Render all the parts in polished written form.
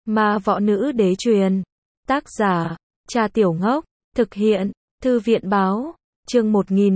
Ma võ nữ đế truyền. Tác giả, Trà Tiểu Ngốc. Thực hiện, Thư viện báo. Chương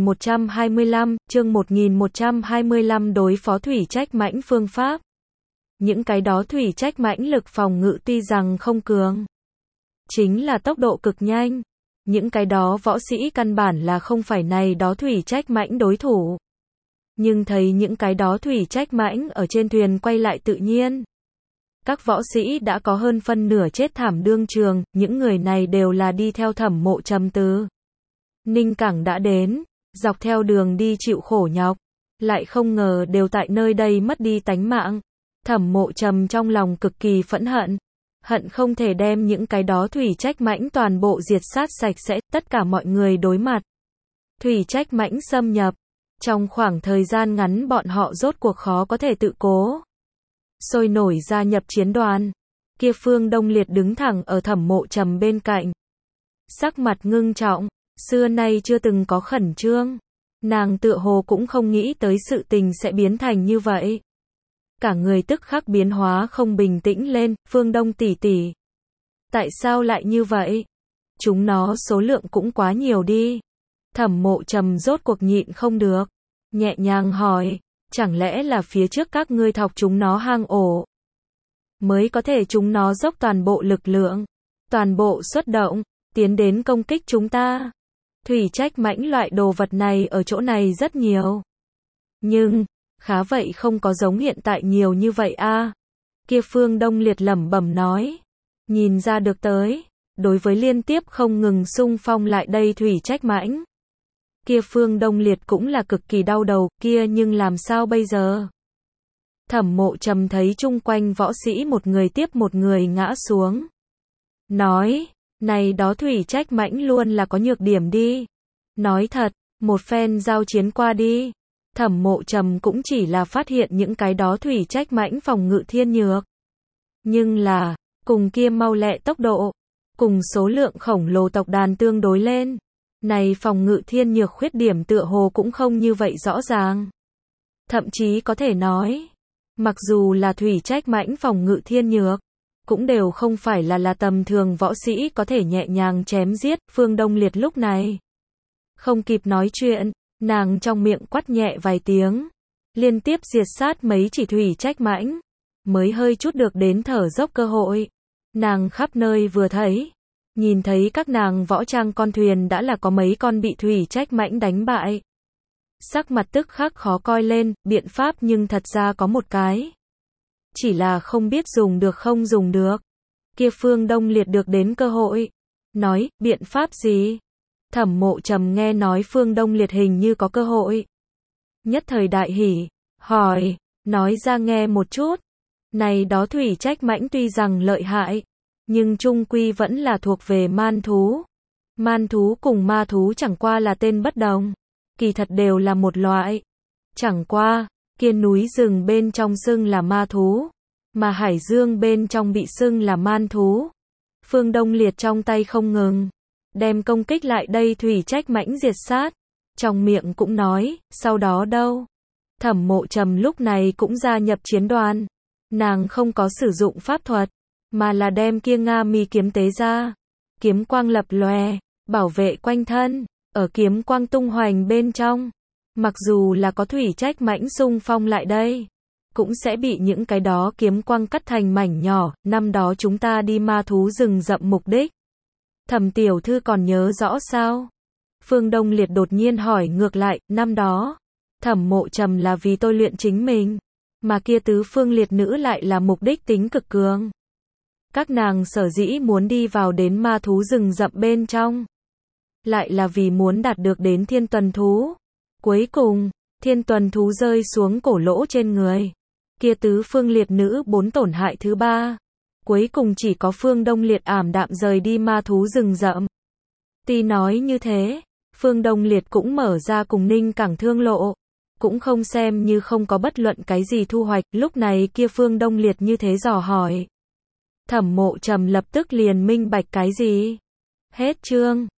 1125, đối phó thủy trách mãnh phương pháp. Những cái đó thủy trách mãnh lực phòng ngự tuy rằng không cường, chính là tốc độ cực nhanh. Những cái đó võ sĩ căn bản là không phải này đó thủy trách mãnh đối thủ. Nhưng thấy những cái đó thủy trách mãnh ở trên thuyền quay lại tự nhiên. Các võ sĩ đã có hơn phân nửa chết thảm đương trường, những người này đều là đi theo Thẩm Mộ Trầm từ Ninh Cảng đã đến, dọc theo đường đi chịu khổ nhọc, lại không ngờ đều tại nơi đây mất đi tánh mạng. Thẩm Mộ Trầm trong lòng cực kỳ phẫn hận, hận không thể đem những cái đó thủy trách mãnh toàn bộ diệt sát sạch sẽ. Tất cả mọi người đối mặt thủy trách mãnh xâm nhập, trong khoảng thời gian ngắn bọn họ rốt cuộc khó có thể tự cố, sôi nổi gia nhập chiến đoàn. Kia Phương Đông Liệt đứng thẳng ở Thẩm Mộ Trầm bên cạnh, sắc mặt ngưng trọng, xưa nay chưa từng có khẩn trương. Nàng tựa hồ cũng không nghĩ tới sự tình sẽ biến thành như vậy. Cả người tức khắc biến hóa không bình tĩnh lên. Phương Đông tỷ tỷ, tại sao lại như vậy? Chúng nó số lượng cũng quá nhiều đi. Thẩm Mộ Trầm rốt cuộc nhịn không được, nhẹ nhàng hỏi, chẳng lẽ là phía trước các ngươi thọc chúng nó hang ổ, mới có thể chúng nó dốc toàn bộ lực lượng, toàn bộ xuất động, tiến đến công kích chúng ta? Thủy trách mãnh loại đồ vật này ở chỗ này rất nhiều, nhưng khá vậy không có giống hiện tại nhiều như vậy a. Kia Phương Đông Liệt lẩm bẩm nói, nhìn ra được tới, đối với liên tiếp không ngừng xung phong lại đây thủy trách mãnh, kia Phương Đông Liệt cũng là cực kỳ đau đầu. Kia nhưng làm sao bây giờ? Thẩm Mộ Trầm thấy chung quanh võ sĩ một người tiếp một người ngã xuống, nói, này đó thủy trách mãnh luôn là có nhược điểm đi. Nói thật, một phen giao chiến qua đi, Thẩm Mộ Trầm cũng chỉ là phát hiện những cái đó thủy trách mãnh phòng ngự thiên nhược. Nhưng là, cùng kia mau lẹ tốc độ, cùng số lượng khổng lồ tộc đàn tương đối lên, này phòng ngự thiên nhược khuyết điểm tựa hồ cũng không như vậy rõ ràng. Thậm chí có thể nói, mặc dù là thủy trách mãnh phòng ngự thiên nhược, cũng đều không phải là tầm thường võ sĩ có thể nhẹ nhàng chém giết. Phương Đông Liệt lúc này không kịp nói chuyện, nàng trong miệng quát nhẹ vài tiếng, liên tiếp diệt sát mấy chỉ thủy trách mãnh, mới hơi chút được đến thở dốc cơ hội. Nàng khắp nơi vừa thấy, nhìn thấy các nàng võ trang con thuyền đã là có mấy con bị thủy trách mãnh đánh bại. Sắc mặt tức khắc khó coi lên. Biện pháp nhưng thật ra có một cái, chỉ là không biết dùng được không dùng được. Kia Phương Đông Liệt được đến cơ hội, nói, biện pháp gì? Thẩm Mộ Trầm nghe nói Phương Đông Liệt hình như có cơ hội, nhất thời đại hỉ, hỏi, nói ra nghe một chút. Này đó thủy trách mãnh tuy rằng lợi hại, nhưng chung quy vẫn là thuộc về man thú. Man thú cùng ma thú chẳng qua là tên bất đồng, kỳ thật đều là một loại. Chẳng qua, kia núi rừng bên trong xưng là ma thú, mà hải dương bên trong bị xưng là man thú. Phương Đông Liệt trong tay không ngừng đem công kích lại đây thủy trách mãnh diệt sát, trong miệng cũng nói, sau đó đâu? Thẩm Mộ Trầm lúc này cũng gia nhập chiến đoàn. Nàng không có sử dụng pháp thuật, mà là đem kia Nga Mi kiếm tế ra, kiếm quang lập lòe, bảo vệ quanh thân. Ở kiếm quang tung hoành bên trong, mặc dù là có thủy trách mãnh xung phong lại đây, cũng sẽ bị những cái đó kiếm quang cắt thành mảnh nhỏ. Năm đó chúng ta đi ma thú rừng rậm mục đích, Thẩm tiểu thư còn nhớ rõ sao? Phương Đông Liệt đột nhiên hỏi ngược lại. Năm đó, Thẩm Mộ Trầm là vì tôi luyện chính mình, mà kia tứ phương liệt nữ lại là mục đích tính cực cường. Các nàng sở dĩ muốn đi vào đến ma thú rừng rậm bên trong, lại là vì muốn đạt được đến thiên tuần thú. Cuối cùng, thiên tuần thú rơi xuống cổ lỗ trên người, kia tứ phương liệt nữ 4 tổn hại thứ 3. Cuối cùng chỉ có Phương Đông Liệt ảm đạm rời đi ma thú rừng rậm. Tuy nói như thế, Phương Đông Liệt cũng mở ra cùng Ninh Cảng thương lộ, cũng không xem như không có bất luận cái gì thu hoạch. Lúc này kia Phương Đông Liệt như thế dò hỏi, Thẩm Mộ Trầm lập tức liền minh bạch cái gì. Hết chương.